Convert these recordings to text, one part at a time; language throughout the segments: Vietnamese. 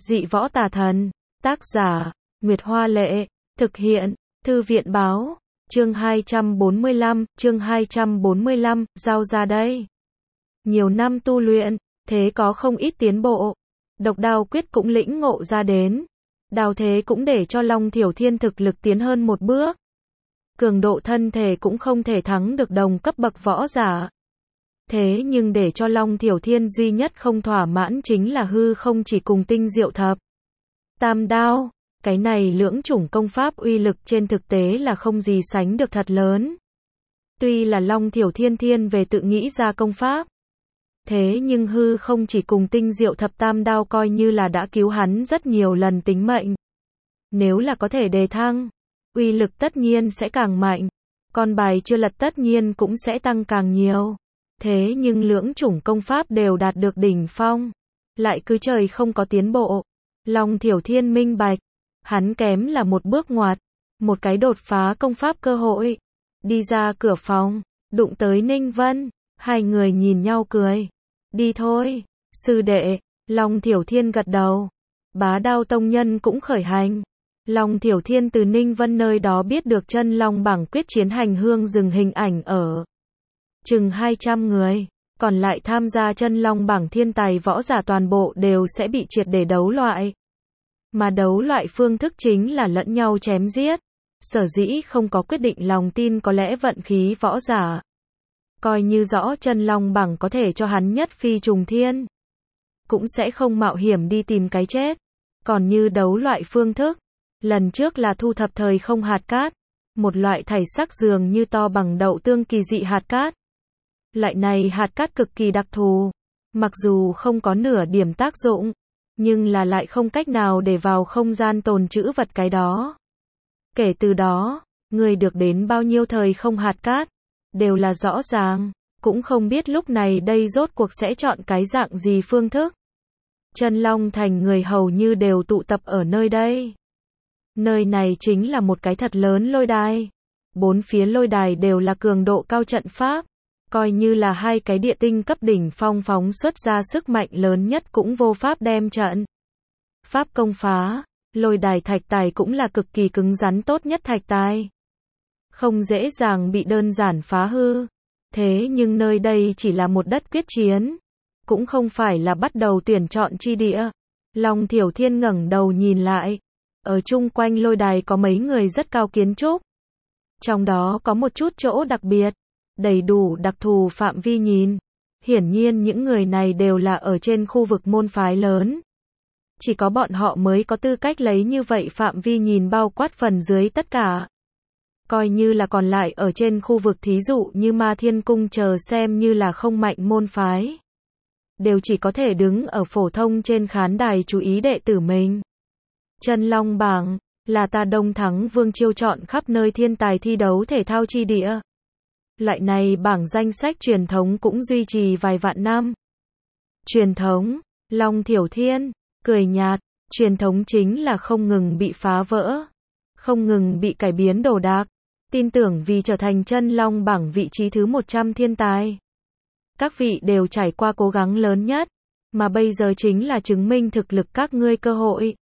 Dị võ tà thần. Tác giả, Nguyệt Hoa Lệ. Thực hiện, Thư viện Báo. Chương 245, giao ra đây. Nhiều năm tu luyện, thế có không ít tiến bộ. Độc đao quyết cũng lĩnh ngộ ra đến. Đao thế cũng để cho Long Thiểu Thiên thực lực tiến hơn một bước. Cường độ thân thể cũng không thể thắng được đồng cấp bậc võ giả. Thế nhưng để cho Long Thiểu Thiên duy nhất không thỏa mãn chính là hư không chỉ cùng tinh diệu thập tam đao. Cái này lưỡng chủng công pháp uy lực trên thực tế là không gì sánh được thật lớn. Tuy là Long Thiểu Thiên thiên về tự nghĩ ra công pháp. Thế nhưng hư không chỉ cùng tinh diệu thập tam đao coi như là đã cứu hắn rất nhiều lần tính mệnh. Nếu là có thể đề thăng, uy lực tất nhiên sẽ càng mạnh. Con bài chưa lật tất nhiên cũng sẽ tăng càng nhiều. Thế nhưng lưỡng chủng công pháp đều đạt được đỉnh phong. Lại cứ trời không có tiến bộ. Long Thiểu Thiên minh bạch. Hắn kém là một bước ngoặt. Một cái đột phá công pháp cơ hội. Đi ra cửa phòng. Đụng tới Ninh Vân. Hai người nhìn nhau cười. Đi thôi. Sư đệ. Long Thiểu Thiên gật đầu. Bá Đao tông nhân cũng khởi hành. Long Thiểu Thiên từ Ninh Vân nơi đó biết được chân long bảng quyết chiến hành hương rừng hình ảnh ở chừng 200 người. Còn lại tham gia chân long bảng thiên tài võ giả toàn bộ đều sẽ bị triệt để đấu loại. Mà đấu loại phương thức chính là lẫn nhau chém giết. Sở dĩ không có quyết định lòng tin có lẽ vận khí võ giả. Coi như rõ chân long bảng có thể cho hắn nhất phi trùng thiên. Cũng sẽ không mạo hiểm đi tìm cái chết. Còn như đấu loại phương thức. Lần trước là thu thập thời không hạt cát. Một loại thảy sắc dường như to bằng đậu tương kỳ dị hạt cát. Loại này hạt cát cực kỳ đặc thù. Mặc dù không có nửa điểm tác dụng. Nhưng là lại không cách nào để vào không gian tồn trữ vật cái đó. Kể từ đó, người được đến bao nhiêu thời không hạt cát. Đều là rõ ràng. Cũng không biết lúc này đây rốt cuộc sẽ chọn cái dạng gì phương thức. Chân Long Thành người hầu như đều tụ tập ở nơi đây. Nơi này chính là một cái thật lớn lôi đài. Bốn phía lôi đài đều là cường độ cao trận pháp. Coi như là hai cái địa tinh cấp đỉnh phong phóng xuất ra sức mạnh lớn nhất cũng vô pháp đem trận pháp công phá. Lôi đài thạch tài cũng là cực kỳ cứng rắn tốt nhất thạch tài. Không dễ dàng bị đơn giản phá hư. Thế nhưng nơi đây chỉ là một đất quyết chiến. Cũng không phải là bắt đầu tuyển chọn chi địa. Long Thiểu Thiên ngẩng đầu nhìn lại. Ở chung quanh lôi đài có mấy người rất cao kiến trúc. Trong đó có một chút chỗ đặc biệt. Đầy đủ đặc thù phạm vi nhìn. Hiển nhiên những người này đều là ở trên khu vực môn phái lớn. Chỉ có bọn họ mới có tư cách lấy như vậy phạm vi nhìn bao quát phần dưới tất cả. Coi như là còn lại ở trên khu vực thí dụ như Ma Thiên Cung chờ xem như là không mạnh môn phái. Đều chỉ có thể đứng ở phổ thông trên khán đài chú ý đệ tử mình. Chân Long bảng là ta Đông Thắng Vương chiêu chọn khắp nơi thiên tài thi đấu thể thao chi địa. Loại này bảng danh sách truyền thống cũng duy trì vài vạn năm. Truyền thống, Long Thiểu Thiên cười nhạt, truyền thống chính là không ngừng bị phá vỡ, không ngừng bị cải biến đồ đạc. Tin tưởng vì trở thành chân long bảng vị trí thứ 100 thiên tài. Các vị đều trải qua cố gắng lớn nhất, mà bây giờ chính là chứng minh thực lực các ngươi cơ hội.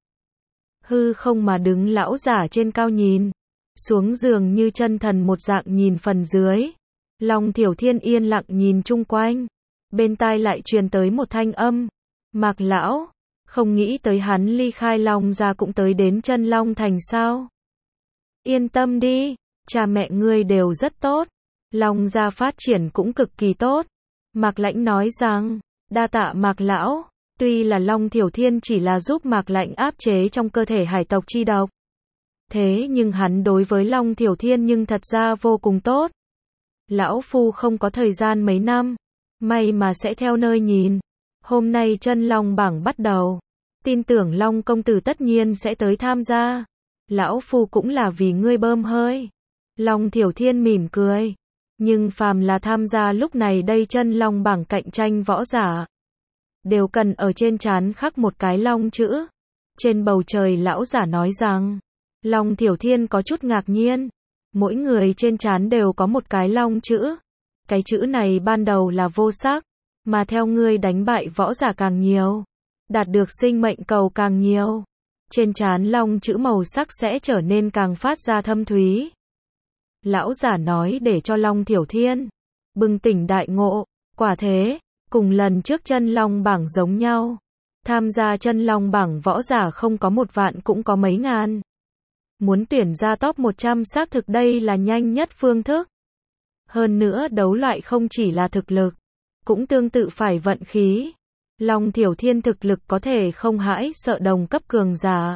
Hư không mà đứng lão giả trên cao nhìn, xuống giường như chân thần một dạng nhìn phần dưới. Long Thiểu Thiên yên lặng nhìn chung quanh, bên tai lại truyền tới một thanh âm. Mạc lão, không nghĩ tới hắn ly khai Long gia cũng tới đến chân Long Thành sao? Yên tâm đi, cha mẹ ngươi đều rất tốt, Long gia phát triển cũng cực kỳ tốt. Mạc Lãnh nói rằng, đa tạ Mạc lão. Tuy là Long Thiểu Thiên chỉ là giúp Mạc Lãnh áp chế trong cơ thể hải tộc chi độc. Thế nhưng hắn đối với Long Thiểu Thiên nhưng thật ra vô cùng tốt. Lão phu không có thời gian mấy năm, may mà sẽ theo nơi nhìn. Hôm nay chân long bảng bắt đầu, tin tưởng Long công tử tất nhiên sẽ tới tham gia. Lão phu cũng là vì ngươi bơm hơi. Long Thiểu Thiên mỉm cười. Nhưng phàm là tham gia lúc này đây chân long bảng cạnh tranh võ giả, đều cần ở trên trán khắc một cái long chữ. Trên bầu trời lão giả nói rằng, Long Thiểu Thiên có chút ngạc nhiên. Mỗi người trên trán đều có một cái long chữ. Cái chữ này ban đầu là vô sắc, mà theo ngươi đánh bại võ giả càng nhiều, đạt được sinh mệnh cầu càng nhiều, trên trán long chữ màu sắc sẽ trở nên càng phát ra thâm thúy. Lão giả nói để cho Long Thiểu Thiên bừng tỉnh đại ngộ, quả thế, cùng lần trước chân long bảng giống nhau. Tham gia chân long bảng võ giả không có 1 vạn cũng có mấy ngàn. Muốn tuyển ra top 100 xác thực đây là nhanh nhất phương thức. Hơn nữa đấu loại không chỉ là thực lực, cũng tương tự phải vận khí. Long Thiểu Thiên thực lực có thể không hãi sợ đồng cấp cường giả.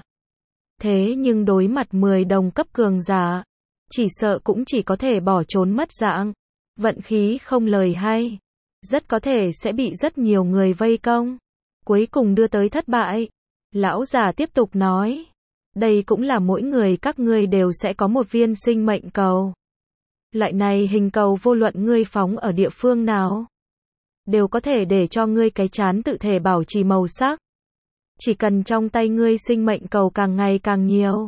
Thế nhưng đối mặt 10 đồng cấp cường giả, chỉ sợ cũng chỉ có thể bỏ trốn mất dạng. Vận khí không lời hay, rất có thể sẽ bị rất nhiều người vây công, cuối cùng đưa tới thất bại. Lão già tiếp tục nói, đây cũng là mỗi người các ngươi đều sẽ có một viên sinh mệnh cầu. Loại này hình cầu vô luận ngươi phóng ở địa phương nào, đều có thể để cho ngươi cái trán tự thể bảo trì màu sắc. Chỉ cần trong tay ngươi sinh mệnh cầu càng ngày càng nhiều,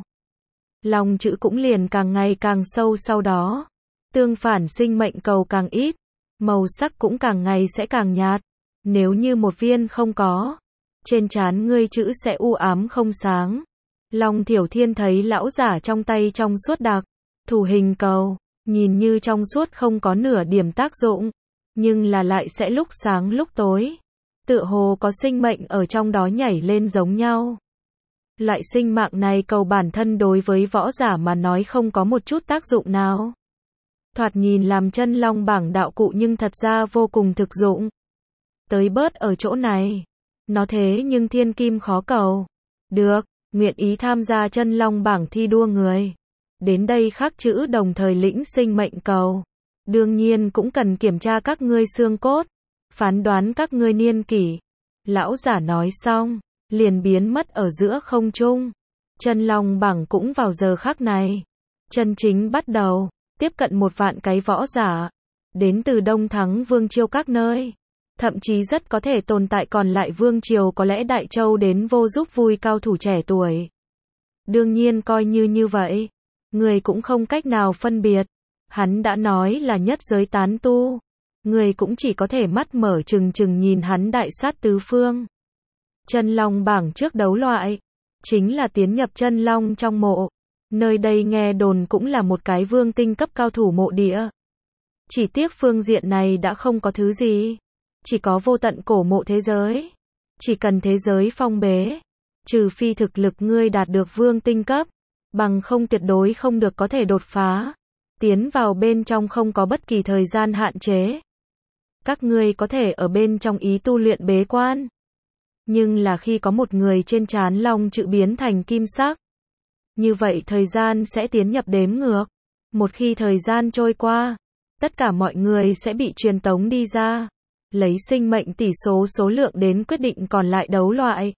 lòng chữ cũng liền càng ngày càng sâu sau đó. Tương phản sinh mệnh cầu càng ít, màu sắc cũng càng ngày sẽ càng nhạt. Nếu như một viên không có, trên trán ngươi chữ sẽ u ám không sáng. Long Thiểu Thiên thấy lão giả trong tay trong suốt đặc thủ hình cầu, nhìn như trong suốt không có nửa điểm tác dụng, nhưng là lại sẽ lúc sáng lúc tối, tựa hồ có sinh mệnh ở trong đó nhảy lên giống nhau. Loại sinh mạng này cầu bản thân đối với võ giả mà nói không có một chút tác dụng nào. Thoạt nhìn làm chân long bảng đạo cụ nhưng thật ra vô cùng thực dụng. Tới bớt ở chỗ này, nó thế nhưng thiên kim khó cầu. Được, nguyện ý tham gia chân long bảng thi đua người, đến đây khắc chữ đồng thời lĩnh sinh mệnh cầu. Đương nhiên cũng cần kiểm tra các ngươi xương cốt, phán đoán các ngươi niên kỷ. Lão giả nói xong, liền biến mất ở giữa không trung. Chân long bảng cũng vào giờ khắc này chân chính bắt đầu, tiếp cận 1 vạn cái võ giả, đến từ Đông Thắng Vương Triều các nơi. Thậm chí rất có thể tồn tại còn lại Vương Triều có lẽ Đại Châu đến vô giúp vui cao thủ trẻ tuổi. Đương nhiên coi như vậy, người cũng không cách nào phân biệt. Hắn đã nói là nhất giới tán tu, người cũng chỉ có thể mắt mở trừng trừng nhìn hắn đại sát tứ phương. Chân long bảng trước đấu loại, chính là tiến nhập chân long trong mộ. Nơi đây nghe đồn cũng là một cái vương tinh cấp cao thủ mộ địa. Chỉ tiếc phương diện này đã không có thứ gì, chỉ có vô tận cổ mộ thế giới. Chỉ cần thế giới phong bế, trừ phi thực lực ngươi đạt được vương tinh cấp, bằng không tuyệt đối không được có thể đột phá. Tiến vào bên trong không có bất kỳ thời gian hạn chế. Các ngươi có thể ở bên trong ý tu luyện bế quan. Nhưng là khi có một người trên trán long chữ biến thành kim sắc, như vậy thời gian sẽ tiến nhập đếm ngược. Một khi thời gian trôi qua, tất cả mọi người sẽ bị truyền tống đi ra, lấy sinh mệnh tỷ số số lượng đến quyết định còn lại đấu loại.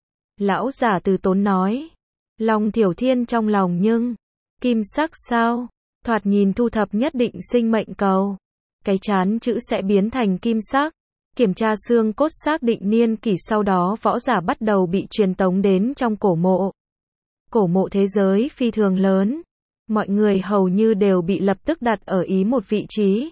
Lão giả từ tốn nói. Long Thiểu Thiên trong lòng nhưng, kim sắc sao? Thoạt nhìn thu thập nhất định sinh mệnh cầu. Cái trán chữ sẽ biến thành kim sắc. Kiểm tra xương cốt xác định niên kỷ sau đó võ giả bắt đầu bị truyền tống đến trong cổ mộ. Cổ mộ thế giới phi thường lớn. Mọi người hầu như đều bị lập tức đặt ở ý một vị trí.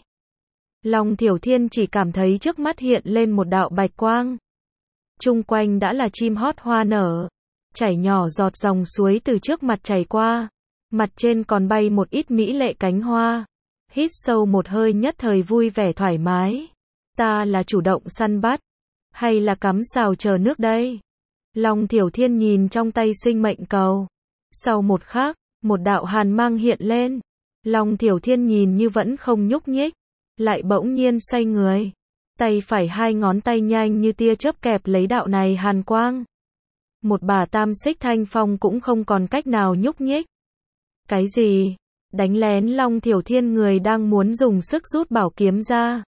Long Thiểu Thiên chỉ cảm thấy trước mắt hiện lên một đạo bạch quang. Chung quanh đã là chim hót hoa nở. Chảy nhỏ giọt dòng suối từ trước mặt chảy qua. Mặt trên còn bay một ít mỹ lệ cánh hoa. Hít sâu một hơi nhất thời vui vẻ thoải mái. Ta là chủ động săn bắt, hay là cắm sào chờ nước đây? Long Thiểu Thiên nhìn trong tay sinh mệnh cầu. Sau một khắc, một đạo hàn mang hiện lên. Long Thiểu Thiên nhìn như vẫn không nhúc nhích, lại bỗng nhiên xoay người. Tay phải 2 ngón tay nhanh như tia chớp kẹp lấy đạo này hàn quang. Một bả tam xích thanh phong cũng không còn cách nào nhúc nhích. Cái gì? Đánh lén Long Thiểu Thiên người đang muốn dùng sức rút bảo kiếm ra.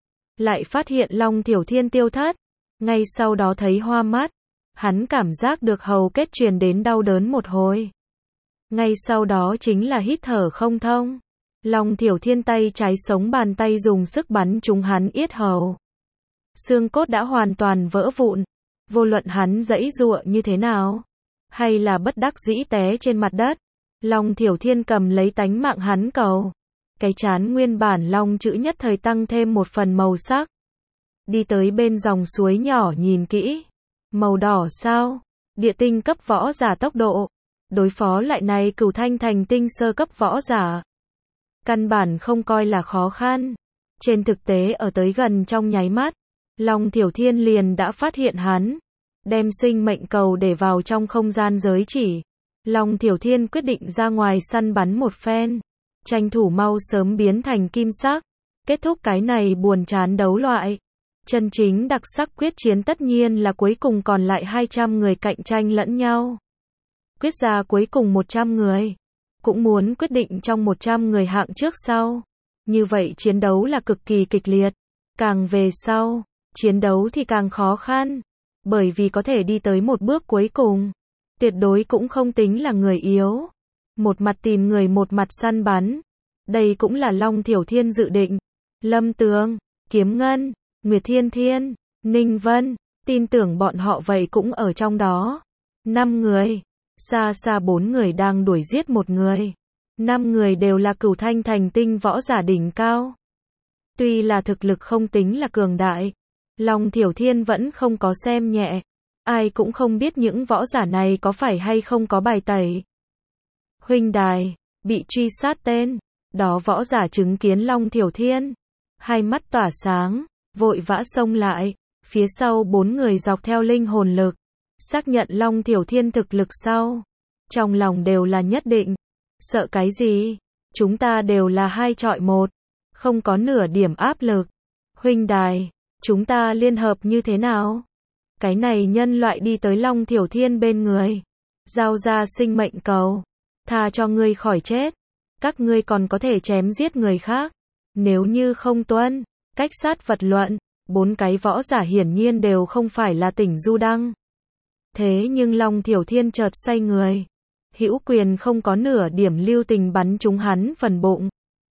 Lại phát hiện Long Thiểu Thiên tiêu thất. Ngay sau đó thấy hoa mắt. Hắn cảm giác được hầu kết truyền đến đau đớn một hồi. Ngay sau đó chính là hít thở không thông. Long Thiểu Thiên tay trái sống bàn tay dùng sức bắn trúng hắn yết hầu. Xương cốt đã hoàn toàn vỡ vụn. Vô luận hắn giãy giụa như thế nào, hay là bất đắc dĩ té trên mặt đất, Long Thiểu Thiên cầm lấy tánh mạng hắn cầu. Cái trán nguyên bản long chữ nhất thời tăng thêm một phần màu sắc. Đi tới bên dòng suối nhỏ nhìn kỹ. Màu đỏ sao? Địa tinh cấp võ giả tốc độ. Đối phó lại này Cửu Thanh thành tinh sơ cấp võ giả. Căn bản không coi là khó khăn. Trên thực tế ở tới gần trong nháy mắt, Long Thiểu Thiên liền đã phát hiện hắn. Đem sinh mệnh cầu để vào trong không gian giới chỉ. Long Thiểu Thiên quyết định ra ngoài săn bắn một phen. Tranh thủ mau sớm biến thành kim sắc. Kết thúc cái này buồn chán đấu loại. Chân chính đặc sắc quyết chiến tất nhiên là cuối cùng còn lại 200 người cạnh tranh lẫn nhau. Quyết ra cuối cùng 100 người. Cũng muốn quyết định trong 100 người hạng trước sau. Như vậy chiến đấu là cực kỳ kịch liệt. Càng về sau, chiến đấu thì càng khó khăn. Bởi vì có thể đi tới một bước cuối cùng. Tuyệt đối cũng không tính là người yếu. Một mặt tìm người một mặt săn bắn. Đây cũng là Long Thiểu Thiên dự định. Lâm Tường, Kiếm Ngân, Nguyệt Thiên Thiên, Ninh Vân, tin tưởng bọn họ vậy cũng ở trong đó. 5 người. Xa xa 4 người đang đuổi giết một người. 5 người đều là Cửu Thanh thành tinh võ giả đỉnh cao. Tuy là thực lực không tính là cường đại, Long Thiểu Thiên vẫn không có xem nhẹ. Ai cũng không biết những võ giả này có phải hay không có bài tẩy. Huynh đài, bị truy sát tên. Đó võ giả chứng kiến Long Thiểu Thiên. Hai mắt tỏa sáng, vội vã xông lại. Phía sau 4 người dọc theo linh hồn lực. Xác nhận Long Thiểu Thiên thực lực sau. Trong lòng đều là nhất định. Sợ cái gì? Chúng ta đều là 2 chọi 1. Không có nửa điểm áp lực. Huynh đài, chúng ta liên hợp như thế nào? Cái này nhân loại đi tới Long Thiểu Thiên bên người. Giao ra sinh mệnh cầu. Tha cho ngươi khỏi chết. Các ngươi còn có thể chém giết người khác. Nếu như không tuân, cách sát vật luận. 4 cái võ giả hiển nhiên đều không phải là tỉnh du đăng. Thế nhưng Long Thiểu Thiên chợt xoay người. Hữu quyền không có nửa điểm lưu tình bắn trúng hắn phần bụng.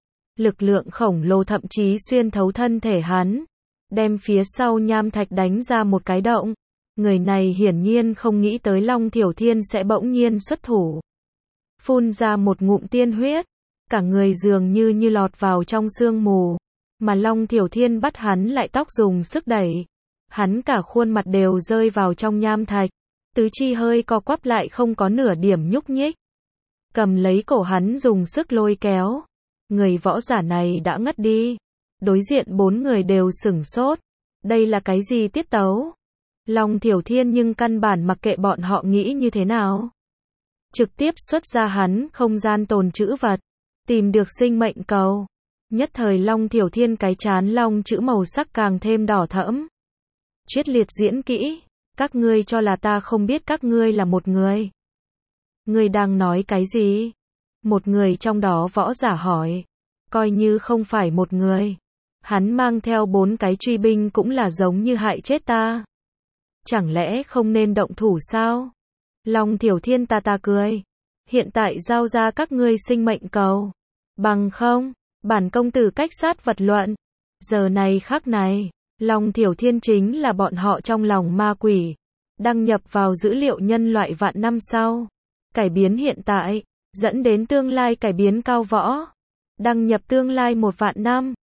Lực lượng khổng lồ thậm chí xuyên thấu thân thể hắn. Đem phía sau nham thạch đánh ra một cái động. Người này hiển nhiên không nghĩ tới Long Thiểu Thiên sẽ bỗng nhiên xuất thủ. Phun ra một ngụm tiên huyết. Cả người dường như lọt vào trong sương mù. Mà Long Thiểu Thiên bắt hắn lại tóc dùng sức đẩy. Hắn cả khuôn mặt đều rơi vào trong nham thạch. Tứ chi hơi co quắp lại không có nửa điểm nhúc nhích. Cầm lấy cổ hắn dùng sức lôi kéo. Người võ giả này đã ngất đi. Đối diện 4 người đều sửng sốt. Đây là cái gì tiết tấu? Long Thiểu Thiên nhưng căn bản mặc kệ bọn họ nghĩ như thế nào. Trực tiếp xuất ra hắn không gian tồn trữ vật. Tìm được sinh mệnh cầu. Nhất thời Long Thiểu Thiên cái chán long chữ màu sắc càng thêm đỏ thẫm. Triết liệt diễn kỹ. Các ngươi cho là ta không biết các ngươi là một người. Ngươi đang nói cái gì? Một người trong đó võ giả hỏi. Coi như không phải một người. Hắn mang theo 4 cái truy binh cũng là giống như hại chết ta. Chẳng lẽ không nên động thủ sao? Long Thiểu Thiên ta cười. Hiện tại giao ra các ngươi sinh mệnh cầu. Bằng không, bản công tử cách sát vật luận. Giờ này khắc này, Long Thiểu Thiên chính là bọn họ trong lòng ma quỷ. Đăng nhập vào dữ liệu nhân loại vạn năm sau. Cải biến hiện tại, dẫn đến tương lai cải biến cao võ. Đăng nhập tương lai 1 vạn năm.